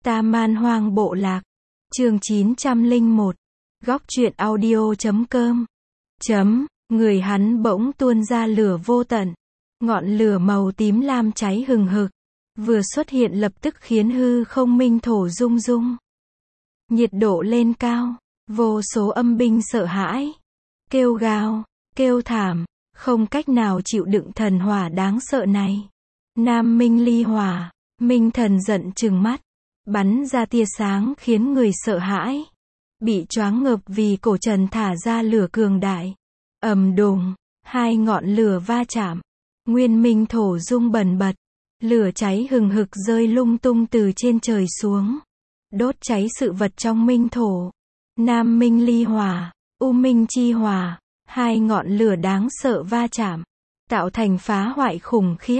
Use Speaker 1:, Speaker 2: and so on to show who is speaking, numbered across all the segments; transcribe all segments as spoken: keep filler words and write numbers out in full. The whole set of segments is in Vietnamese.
Speaker 1: Ta Man Hoang Bộ Lạc. Chương chín trăm lẻ một. Góc truyện audio chấm com. Chấm, người hắn bỗng tuôn ra lửa vô tận. Ngọn lửa màu tím lam cháy hừng hực. Vừa xuất hiện lập tức khiến hư không minh thổ rung rung. Nhiệt độ lên cao. Vô số âm binh sợ hãi. Kêu gào, kêu thảm. Không cách nào chịu đựng thần hỏa đáng sợ này. Nam Minh ly hỏa. Minh thần giận trừng mắt. Bắn ra tia sáng khiến người sợ hãi. Bị choáng ngợp vì cổ trần thả ra lửa cường đại. Ầm đùng, hai ngọn lửa va chạm. Nguyên minh thổ rung bần bật. Lửa cháy hừng hực rơi lung tung từ trên trời xuống. Đốt cháy sự vật trong minh thổ. Nam Minh ly hỏa, U Minh chi hỏa. Hai ngọn lửa đáng sợ va chạm. Tạo thành phá hoại khủng khiếp.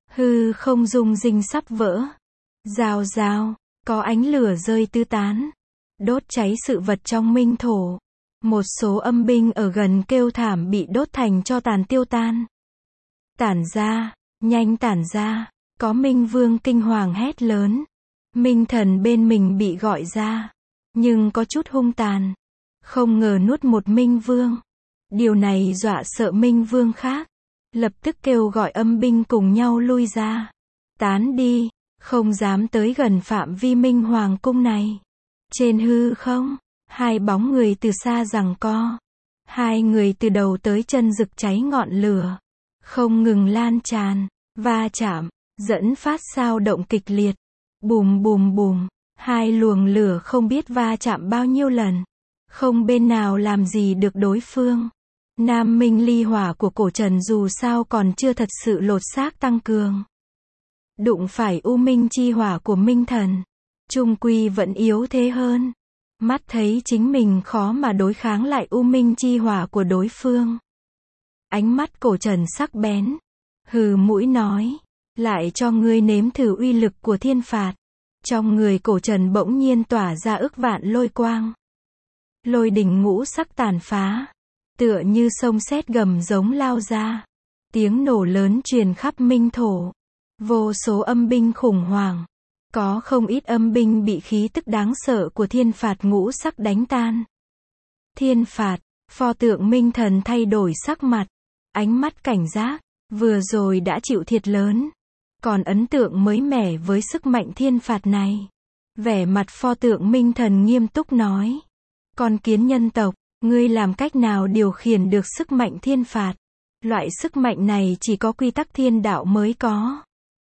Speaker 1: Hư không rung rinh sắp vỡ. Rào rào, có ánh lửa rơi tứ tán. Đốt cháy sự vật trong minh thổ. Một số âm binh ở gần kêu thảm bị đốt thành tro tàn tiêu tan. Tản ra, nhanh tản ra. Có Minh Vương kinh hoàng hét lớn. Minh thần bên mình bị gọi ra. Nhưng có chút hung tàn. Không ngờ nuốt một Minh Vương. Điều này dọa sợ Minh Vương khác. Lập tức kêu gọi âm binh cùng nhau lui ra. Tán đi, không dám tới gần phạm vi Minh Hoàng cung này. Trên hư không, hai bóng người từ xa giằng co. Hai người từ đầu tới chân rực cháy ngọn lửa. Không ngừng lan tràn, va chạm, dẫn phát sao động kịch liệt. Bùm bùm bùm, hai luồng lửa không biết va chạm bao nhiêu lần. Không bên nào làm gì được đối phương. Nam Minh ly hỏa của cổ trần dù sao còn chưa thật sự lột xác tăng cường. Đụng phải U Minh chi hỏa của Minh thần. Chung quy vẫn yếu thế hơn. Mắt thấy chính mình khó mà đối kháng lại U Minh chi hỏa của đối phương. Ánh mắt cổ trần sắc bén. Hừ mũi nói. Lại cho ngươi nếm thử uy lực của thiên phạt. Trong người cổ trần bỗng nhiên tỏa ra ức vạn lôi quang. Lôi đỉnh ngũ sắc tàn phá. Tựa như sông sét gầm giống lao ra. Tiếng nổ lớn truyền khắp minh thổ. Vô số âm binh khủng hoảng. Có không ít âm binh bị khí tức đáng sợ của thiên phạt ngũ sắc đánh tan. Thiên phạt, pho tượng minh thần thay đổi sắc mặt. Ánh mắt cảnh giác. Vừa rồi đã chịu thiệt lớn. Còn ấn tượng mới mẻ với sức mạnh thiên phạt này. Vẻ mặt pho tượng minh thần nghiêm túc nói. Con kiến nhân tộc. Ngươi làm cách nào điều khiển được sức mạnh thiên phạt? Loại sức mạnh này chỉ có quy tắc thiên đạo mới có.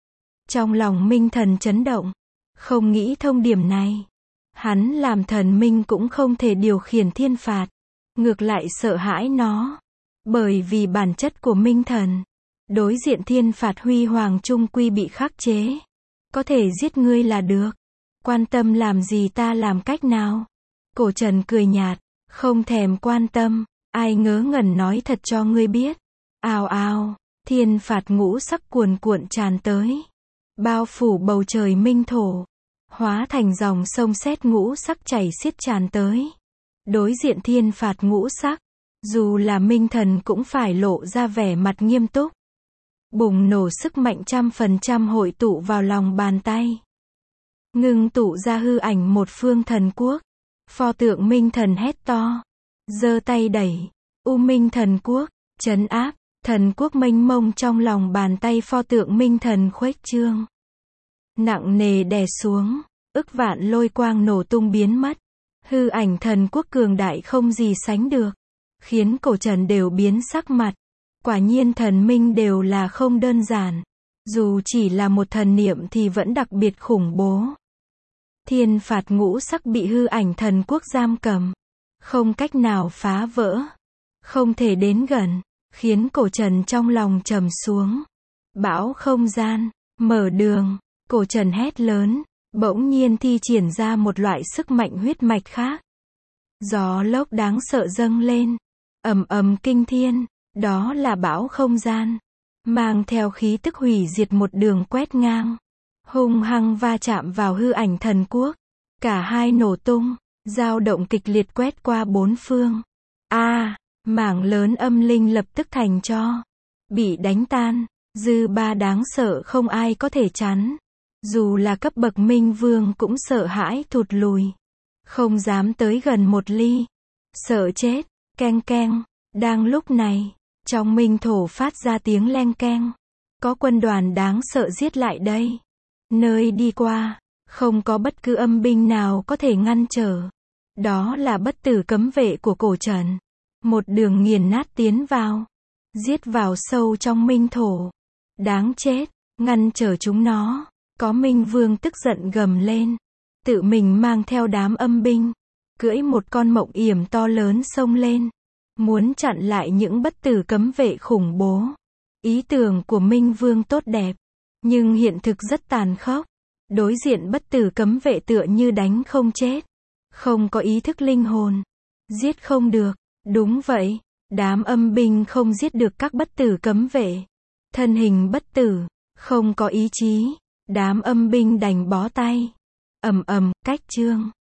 Speaker 1: Trong lòng minh thần chấn động. Không nghĩ thông điểm này. Hắn làm thần minh cũng không thể điều khiển thiên phạt. Ngược lại sợ hãi nó. Bởi vì bản chất của minh thần. Đối diện thiên phạt huy hoàng trung quy bị khắc chế. Có thể giết ngươi là được. Quan tâm làm gì ta làm cách nào? Cổ trần cười nhạt. Không thèm quan tâm, ai ngớ ngẩn nói thật cho ngươi biết. Ào ào, thiên phạt ngũ sắc cuồn cuộn tràn tới. Bao phủ bầu trời minh thổ. Hóa thành dòng sông sét ngũ sắc chảy xiết tràn tới. Đối diện thiên phạt ngũ sắc. Dù là minh thần cũng phải lộ ra vẻ mặt nghiêm túc. Bùng nổ sức mạnh trăm phần trăm hội tụ vào lòng bàn tay. Ngưng tụ ra hư ảnh một phương thần quốc. Pho tượng minh thần hét to. Giơ tay đẩy. U Minh thần quốc. Trấn áp. Thần quốc mênh mông trong lòng bàn tay pho tượng minh thần khuếch trương. Nặng nề đè xuống. Ức vạn lôi quang nổ tung biến mất. Hư ảnh thần quốc cường đại không gì sánh được. Khiến cổ trần đều biến sắc mặt. Quả nhiên thần minh đều là không đơn giản. Dù chỉ là một thần niệm thì vẫn đặc biệt khủng bố. Thiên phạt ngũ sắc bị hư ảnh thần quốc giam cầm. Không cách nào phá vỡ. Không thể đến gần. Khiến cổ trần trong lòng trầm xuống. Bão không gian. Mở đường. Cổ trần hét lớn. Bỗng nhiên thi triển ra một loại sức mạnh huyết mạch khác. Gió lốc đáng sợ dâng lên. Ầm ầm kinh thiên. Đó là bão không gian. Mang theo khí tức hủy diệt một đường quét ngang. Hung hăng va chạm vào hư ảnh thần quốc. Cả hai nổ tung, dao động kịch liệt quét qua bốn phương. A, à, mảng lớn âm linh lập tức thành tro. Bị đánh tan, dư ba đáng sợ không ai có thể chắn. Dù là cấp bậc minh vương cũng sợ hãi thụt lùi. Không dám tới gần một ly. Sợ chết, keng keng. Đang lúc này, trong minh thổ phát ra tiếng leng keng. Có quân đoàn đáng sợ giết lại đây. Nơi đi qua, không có bất cứ âm binh nào có thể ngăn trở. Đó là bất tử cấm vệ của cổ trần. Một đường nghiền nát tiến vào. Giết vào sâu trong minh thổ. Đáng chết, ngăn trở chúng nó. Có minh vương tức giận gầm lên. Tự mình mang theo đám âm binh. Cưỡi một con mộng yểm to lớn xông lên. Muốn chặn lại những bất tử cấm vệ khủng bố. Ý tưởng của minh vương tốt đẹp. Nhưng hiện thực rất tàn khốc. Đối diện bất tử cấm vệ tựa như đánh không chết. Không có ý thức linh hồn. Giết không được. Đúng vậy. Đám âm binh không giết được các bất tử cấm vệ. Thân hình bất tử. Không có ý chí. Đám âm binh đành bó tay. Ầm ầm, cách chương.